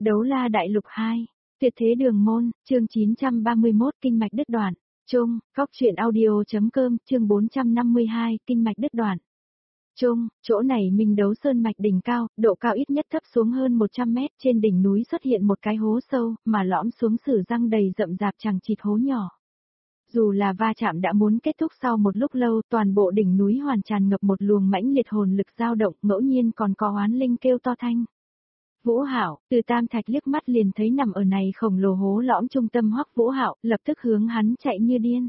Đấu La Đại Lục 2, Tuyệt Thế Đường Môn, chương 931 Kinh mạch đứt đoạn. Chung, Góc Truyện Audio.com, chương 452, Kinh mạch đứt đoạn. Chung, chỗ này Minh Đấu Sơn mạch đỉnh cao, độ cao ít nhất thấp xuống hơn 100 mét, trên đỉnh núi xuất hiện một cái hố sâu, mà lõm xuống sử răng đầy rậm rạp chằng chịt hố nhỏ. Dù là va chạm đã muốn kết thúc sau một lúc lâu, toàn bộ đỉnh núi hoàn tràn ngập một luồng mãnh liệt hồn lực dao động, ngẫu nhiên còn có oán linh kêu to thanh. Vũ Hạo, Từ Tam Thạch liếc mắt liền thấy nằm ở này khổng lồ hố lõm trung tâm Hoắc Vũ Hạo, lập tức hướng hắn chạy như điên.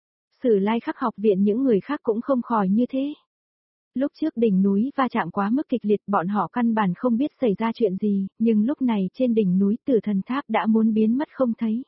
Sử Lai Khắc học viện những người khác cũng không khỏi như thế. Lúc trước đỉnh núi va chạm quá mức kịch liệt, bọn họ căn bản không biết xảy ra chuyện gì, nhưng lúc này trên đỉnh núi Tử Thần Tháp đã muốn biến mất không thấy.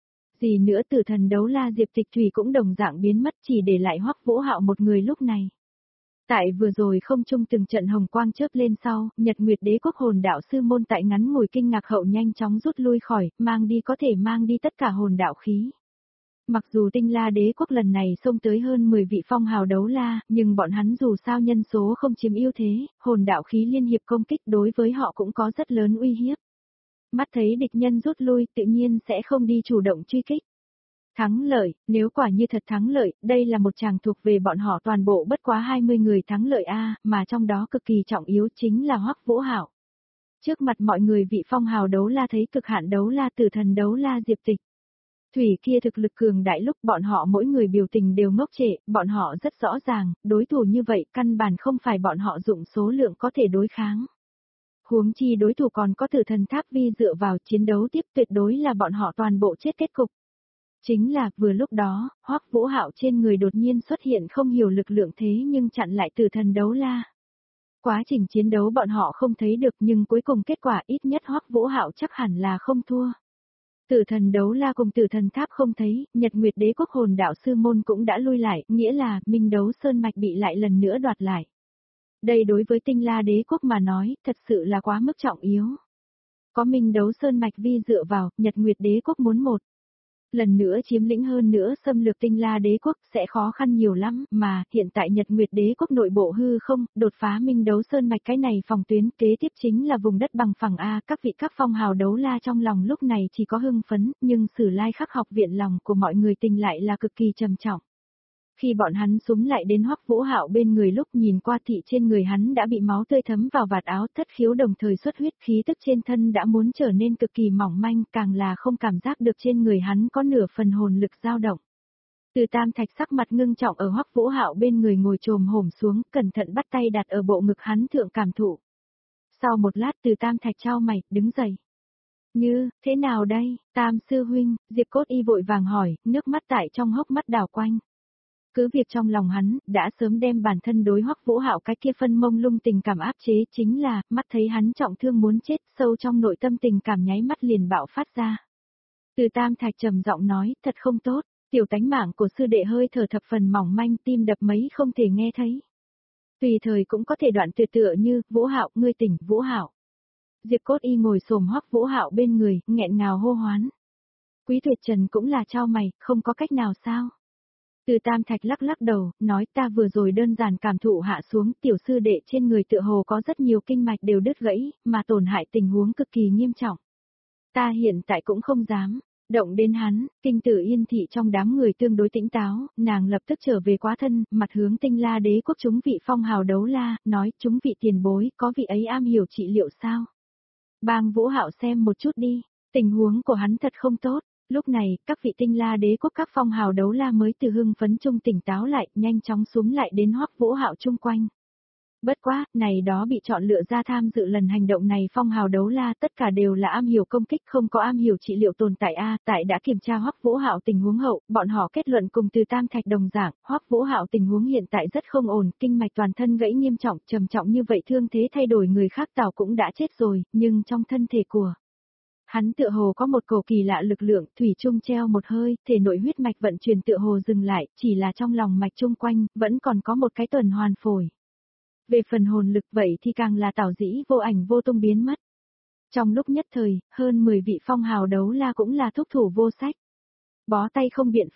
Gì nữa Tử Thần Đấu La Diệp Tịch Thủy cũng đồng dạng biến mất, chỉ để lại Hoắc Vũ Hạo một người lúc này. Tại vừa rồi không trung từng trận hồng quang chớp lên sau, Nhật Nguyệt Đế Quốc hồn đạo sư môn tại ngắn ngủi kinh ngạc hậu nhanh chóng rút lui khỏi, mang đi có thể mang đi tất cả hồn đạo khí. Mặc dù Tinh La Đế Quốc lần này xông tới hơn 10 vị phong hào đấu la, nhưng bọn hắn dù sao nhân số không chiếm ưu thế, hồn đạo khí liên hiệp công kích đối với họ cũng có rất lớn uy hiếp. Mắt thấy địch nhân rút lui tự nhiên sẽ không đi chủ động truy kích. Thắng lợi, nếu quả như thật thắng lợi, đây là một chàng thuộc về bọn họ toàn bộ bất quá 20 người thắng lợi A, mà trong đó cực kỳ trọng yếu chính là Hoắc Vũ Hạo. Trước mặt mọi người vị phong hào đấu la thấy cực hạn đấu la Tử Thần Đấu La Diệp Tịch Thủy kia thực lực cường đại, lúc bọn họ mỗi người biểu tình đều ngốc trệ, bọn họ rất rõ ràng, đối thủ như vậy căn bản không phải bọn họ dụng số lượng có thể đối kháng. Huống chi đối thủ còn có Tử Thần Tháp Vi dựa vào chiến đấu tiếp, tuyệt đối là bọn họ toàn bộ chết kết cục. Chính là, vừa lúc đó, Hoắc Vũ Hạo trên người đột nhiên xuất hiện không hiểu lực lượng thế nhưng chặn lại Tử Thần Đấu La. Quá trình chiến đấu bọn họ không thấy được, nhưng cuối cùng kết quả ít nhất Hoắc Vũ Hạo chắc hẳn là không thua. Tử Thần Đấu La cùng Tử Thần Tháp không thấy, Nhật Nguyệt Đế Quốc hồn đạo sư môn cũng đã lui lại, nghĩa là Minh Đấu Sơn mạch bị lại lần nữa đoạt lại. Đây đối với Tinh La Đế Quốc mà nói, thật sự là quá mức trọng yếu. Có Minh Đấu Sơn mạch vi dựa vào, Nhật Nguyệt Đế Quốc muốn một lần nữa chiếm lĩnh hơn nữa xâm lược Tinh La Đế Quốc sẽ khó khăn nhiều lắm, mà hiện tại Nhật Nguyệt Đế Quốc nội bộ hư không, đột phá Minh Đấu Sơn mạch cái này phòng tuyến, kế tiếp chính là vùng đất bằng phẳng A. Các vị các phong hào đấu la trong lòng lúc này chỉ có hưng phấn, nhưng Sử Lai Khắc học viện lòng của mọi người tình lại là cực kỳ trầm trọng. Khi bọn hắn xúm lại đến Hoắc Vũ Hạo bên người, lúc nhìn qua thị trên người hắn đã bị máu tươi thấm vào vạt áo, thất khiếu đồng thời xuất huyết, khí tức trên thân đã muốn trở nên cực kỳ mỏng manh, càng là không cảm giác được trên người hắn có nửa phần hồn lực dao động. Từ Tam Thạch sắc mặt ngưng trọng ở Hoắc Vũ Hạo bên người ngồi chồm hổm xuống, cẩn thận bắt tay đặt ở bộ ngực hắn thượng cảm thụ. Sau một lát Từ Tam Thạch chau mày, đứng dậy. Như, thế nào đây, Tam sư huynh, Diệp Cốt Y vội vàng hỏi, nước mắt tại trong hốc mắt đảo quanh. Cứ việc trong lòng hắn, đã sớm đem bản thân đối Hoắc Vũ Hạo cái kia phân mông lung tình cảm áp chế, chính là, mắt thấy hắn trọng thương muốn chết, sâu trong nội tâm tình cảm nháy mắt liền bạo phát ra. Từ Tam Thạch trầm giọng nói, thật không tốt, tiểu tánh mạng của sư đệ hơi thở thập phần mỏng manh, tim đập mấy không thể nghe thấy. Tùy thời cũng có thể đoạn tuyệt, tựa như, Vũ Hạo, ngươi tỉnh, Vũ Hạo. Diệp Cốt Y ngồi xổm Hoắc Vũ Hạo bên người, nghẹn ngào hô hoán. Quý Tuyệt Trần cũng là chau mày, không có cách nào sao? Từ Tam Thạch lắc lắc đầu, nói ta vừa rồi đơn giản cảm thụ hạ xuống, tiểu sư đệ trên người tựa hồ có rất nhiều kinh mạch đều đứt gãy, mà tổn hại tình huống cực kỳ nghiêm trọng. Ta hiện tại cũng không dám động đến hắn. Kinh Tử Yên thị trong đám người tương đối tĩnh táo, nàng lập tức trở về quá thân, mặt hướng Tinh La Đế Quốc chúng vị phong hào đấu la, nói chúng vị tiền bối, có vị ấy am hiểu trị liệu sao? Bang Vũ Hạo xem một chút đi, tình huống của hắn thật không tốt. Lúc này, các vị Tinh La Đế Quốc các phong hào đấu la mới từ hưng phấn trung tỉnh táo lại, nhanh chóng xúm lại đến Hoắc Vũ Hạo chung quanh. Bất quá, này đó bị chọn lựa ra tham dự lần hành động này phong hào đấu la tất cả đều là am hiểu công kích, không có am hiểu trị liệu tồn tại A. Tại đã kiểm tra Hoắc Vũ Hạo tình huống hậu, bọn họ kết luận cùng Từ Tam Thạch đồng dạng, Hoắc Vũ Hạo tình huống hiện tại rất không ổn, kinh mạch toàn thân gãy nghiêm trọng, trầm trọng như vậy thương thế thay đổi người khác tảo cũng đã chết rồi, nhưng trong thân thể của hắn tựa hồ có một cổ kỳ lạ lực lượng, thủy chung treo một hơi, thể nội huyết mạch vận chuyển tựa hồ dừng lại, chỉ là trong lòng mạch chung quanh, vẫn còn có một cái tuần hoàn phổi. Về phần hồn lực vậy thì càng là tảo dĩ vô ảnh vô tung biến mất. Trong lúc nhất thời, hơn 10 vị phong hào đấu la cũng là thúc thủ vô sách. Bó tay không biện pháp,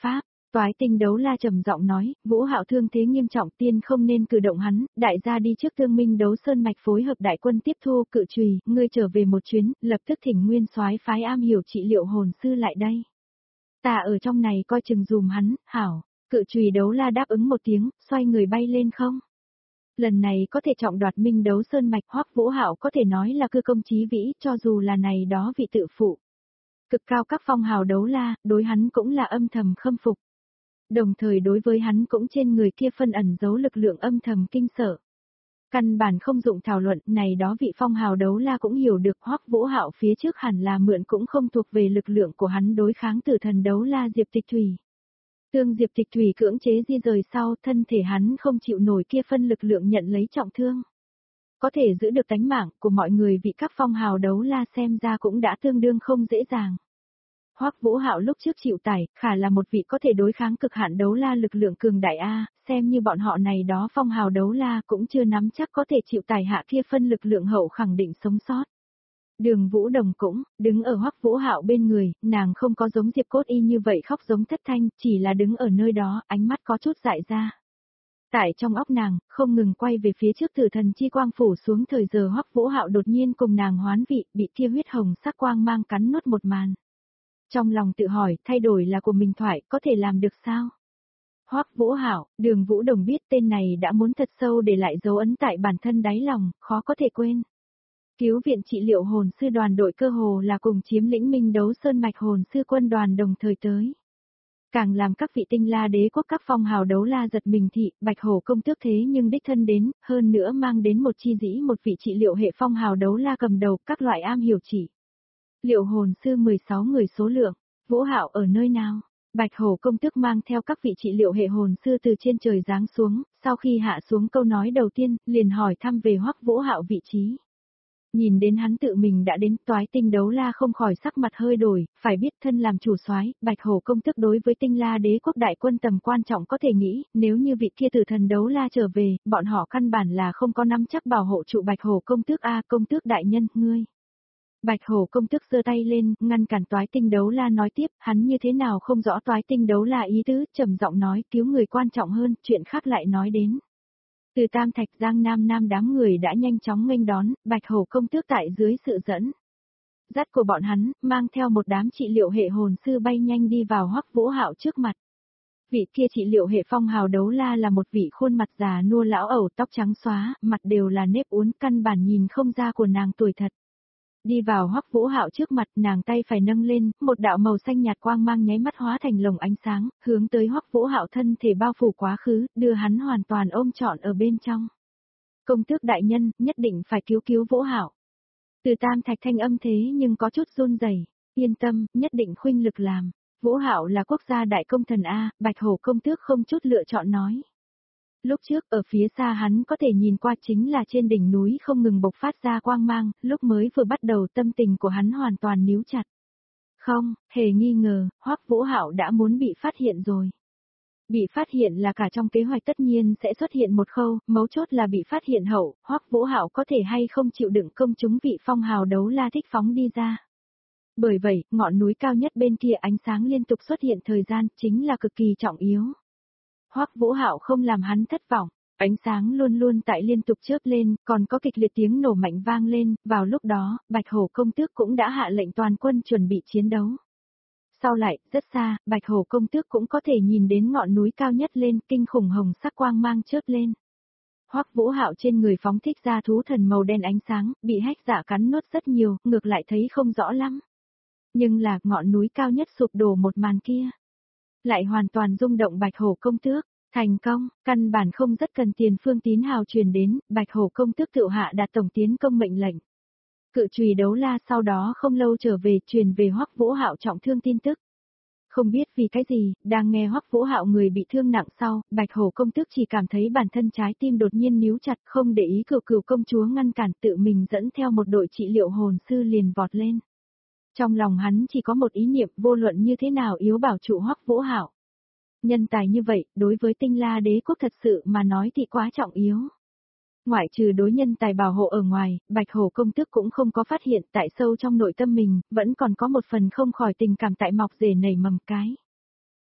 Toái Tinh Đấu La trầm giọng nói, Vũ Hạo thương thế nghiêm trọng, tiên không nên cử động hắn, đại gia đi trước Thương Minh Đấu Sơn mạch phối hợp đại quân tiếp thu, Cự Chùy, ngươi trở về một chuyến, lập tức thỉnh Nguyên Soái phái am hiểu trị liệu hồn sư lại đây. Ta ở trong này coi chừng dùm hắn, hảo. Cự Chùy Đấu La đáp ứng một tiếng, xoay người bay lên không. Lần này có thể trọng đoạt Minh Đấu Sơn mạch, Hoắc Vũ Hạo có thể nói là cư công chí vĩ, cho dù là này đó vị tự phụ. Cực cao các phong hào đấu la, đối hắn cũng là âm thầm khâm phục. Đồng thời đối với hắn cũng trên người kia phân ẩn giấu lực lượng âm thầm kinh sợ. Căn bản không dụng thảo luận, này đó vị phong hào đấu la cũng hiểu được Hoắc Vũ Hạo phía trước hẳn là mượn cũng không thuộc về lực lượng của hắn đối kháng tử thần đấu la Diệp Tịch Thủy. Tương Diệp Tịch Thủy cưỡng chế di rời sau, thân thể hắn không chịu nổi kia phân lực lượng nhận lấy trọng thương. Có thể giữ được tánh mạng của mọi người vị các phong hào đấu la xem ra cũng đã tương đương không dễ dàng. Hoắc Vũ Hạo lúc trước chịu tải, khả là một vị có thể đối kháng cực hạn đấu la lực lượng cường đại A, xem như bọn họ này đó phong hào đấu la cũng chưa nắm chắc có thể chịu tải hạ kia phân lực lượng hậu khẳng định sống sót. Đường Vũ Đồng cũng, đứng ở Hoắc Vũ Hạo bên người, nàng không có giống Diệp Cốt Y như vậy khóc giống thất thanh, chỉ là đứng ở nơi đó, ánh mắt có chút dại ra. Tại trong óc nàng, không ngừng quay về phía trước tử thần chi quang phủ xuống thời giờ Hoắc Vũ Hạo đột nhiên cùng nàng hoán vị, bị kia huyết hồng sắc quang mang cắn nuốt một màn. Trong lòng tự hỏi, thay đổi là của mình thoại, có thể làm được sao? Hoắc Vũ Hạo, Đường Vũ Đồng biết tên này đã muốn thật sâu để lại dấu ấn tại bản thân đáy lòng, khó có thể quên. Cứu viện trị liệu hồn sư đoàn đội cơ hồ là cùng chiếm lĩnh Minh Đấu Sơn mạch hồn sư quân đoàn đồng thời tới. Càng làm các vị tinh la đế quốc các phong hào đấu la giật mình thị, Bạch Hổ công tước thế nhưng đích thân đến, hơn nữa mang đến một chi dĩ một vị trị liệu hệ phong hào đấu la cầm đầu các loại am hiểu chỉ. Liệu hồn sư 16 người số lượng, Vũ Hạo ở nơi nào? Bạch Hổ công tước mang theo các vị trị liệu hệ hồn sư từ trên trời giáng xuống, sau khi hạ xuống câu nói đầu tiên, liền hỏi thăm về Hoắc Vũ Hạo vị trí. Nhìn đến hắn tự mình đã đến, Toái Tinh Đấu La không khỏi sắc mặt hơi đổi, phải biết thân làm chủ soái, Bạch Hổ công tước đối với Tinh La đế quốc đại quân tầm quan trọng có thể nghĩ, nếu như vị kia tử thần đấu la trở về, bọn họ căn bản là không có nắm chắc bảo hộ trụ Bạch Hổ công tước a, công tước đại nhân, ngươi. Bạch Hổ công tước giơ tay lên, ngăn cản Toái Tinh Đấu La nói tiếp, hắn như thế nào không rõ Toái Tinh Đấu La ý tứ, trầm giọng nói, cứu người quan trọng hơn, chuyện khác lại nói đến. Từ Tam Thạch Giang Nam đám người đã nhanh chóng nghênh đón, Bạch Hổ công tước tại dưới sự dẫn dắt của bọn hắn, mang theo một đám trị liệu hệ hồn sư bay nhanh đi vào Hoắc Vũ Hạo trước mặt. Vị kia trị liệu hệ phong hào đấu la là một vị khuôn mặt già nua lão ẩu tóc trắng xóa, mặt đều là nếp uốn, căn bản nhìn không ra của nàng tuổi thật. Đi vào Hoắc Vũ Hạo trước mặt, nàng tay phải nâng lên, một đạo màu xanh nhạt quang mang nháy mắt hóa thành lồng ánh sáng, hướng tới Hoắc Vũ Hạo thân thể bao phủ quá khứ, đưa hắn hoàn toàn ôm trọn ở bên trong. Công tước đại nhân, nhất định phải cứu Vũ Hạo. Từ Tam Thạch thanh âm thế nhưng có chút run rẩy, yên tâm, nhất định khuynh lực làm. Vũ Hạo là quốc gia đại công thần A, Bạch Hổ công tước không chút lựa chọn nói. Lúc trước ở phía xa hắn có thể nhìn qua chính là trên đỉnh núi không ngừng bộc phát ra quang mang, lúc mới vừa bắt đầu tâm tình của hắn hoàn toàn níu chặt. Không, hề nghi ngờ, Hoắc Vũ Hạo đã muốn bị phát hiện rồi. Bị phát hiện là cả trong kế hoạch tất nhiên sẽ xuất hiện một khâu, mấu chốt là bị phát hiện hậu, Hoắc Vũ Hạo có thể hay không chịu đựng công chúng vị phong hào đấu la thích phóng đi ra. Bởi vậy, ngọn núi cao nhất bên kia ánh sáng liên tục xuất hiện thời gian chính là cực kỳ trọng yếu. Hoắc Vũ Hạo không làm hắn thất vọng, ánh sáng luôn luôn tại liên tục chớp lên, còn có kịch liệt tiếng nổ mạnh vang lên, vào lúc đó, Bạch Hổ công tước cũng đã hạ lệnh toàn quân chuẩn bị chiến đấu. Sau lại, rất xa, Bạch Hổ công tước cũng có thể nhìn đến ngọn núi cao nhất lên, kinh khủng hồng sắc quang mang chớp lên. Hoắc Vũ Hạo trên người phóng thích ra thú thần màu đen ánh sáng, bị hách giả cắn nuốt rất nhiều, ngược lại thấy không rõ lắm. Nhưng là, ngọn núi cao nhất sụp đổ một màn kia. Lại hoàn toàn rung động Bạch Hổ công tước, thành công, căn bản không rất cần tiền phương tín hào truyền đến, Bạch Hổ công tước tự hạ đạt tổng tiến công mệnh lệnh. Cự Chùy Đấu La sau đó không lâu trở về truyền về Hoắc Vũ Hạo trọng thương tin tức. Không biết vì cái gì, đang nghe Hoắc Vũ Hạo người bị thương nặng sau, Bạch Hổ công tước chỉ cảm thấy bản thân trái tim đột nhiên níu chặt, không để ý Cửu công chúa ngăn cản, tự mình dẫn theo một đội trị liệu hồn sư liền vọt lên. Trong lòng hắn chỉ có một ý niệm, vô luận như thế nào yếu bảo trụ Hoắc Vũ Hạo. Nhân tài như vậy, đối với Tinh La đế quốc thật sự mà nói thì quá trọng yếu. Ngoại trừ đối nhân tài bảo hộ ở ngoài, Bạch Hổ công tước cũng không có phát hiện tại sâu trong nội tâm mình, vẫn còn có một phần không khỏi tình cảm tại mọc rể nảy mầm cái.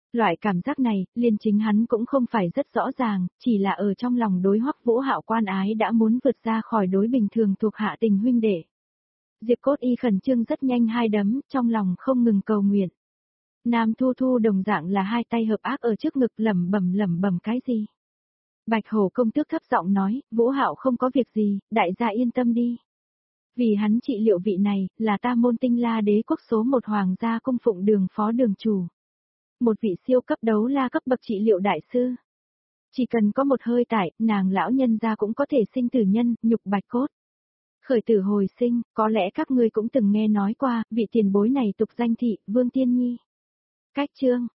Loại cảm giác này, liền chính hắn cũng không phải rất rõ ràng, chỉ là ở trong lòng đối Hoắc Vũ Hạo quan ái đã muốn vượt ra khỏi đối bình thường thuộc hạ tình huynh đệ. Diệp Cốt Y khẩn trương rất nhanh hai đấm, trong lòng không ngừng cầu nguyện. Nam Thu Thu đồng dạng là hai tay hợp ác ở trước ngực lẩm bẩm cái gì. Bạch Hổ công tước thấp giọng nói, Vũ Hạo không có việc gì, đại gia yên tâm đi. Vì hắn trị liệu vị này, là ta Môn Tinh La Đế quốc số một hoàng gia cung phụng đường phó đường chủ. Một vị siêu cấp đấu la cấp bậc trị liệu đại sư. Chỉ cần có một hơi tải, nàng lão nhân gia cũng có thể sinh tử nhân, nhục bạch cốt. Khởi tử hồi sinh, có lẽ các ngươi cũng từng nghe nói qua, vị tiền bối này tục danh thị, Vương Tiên Nhi. Cách chương,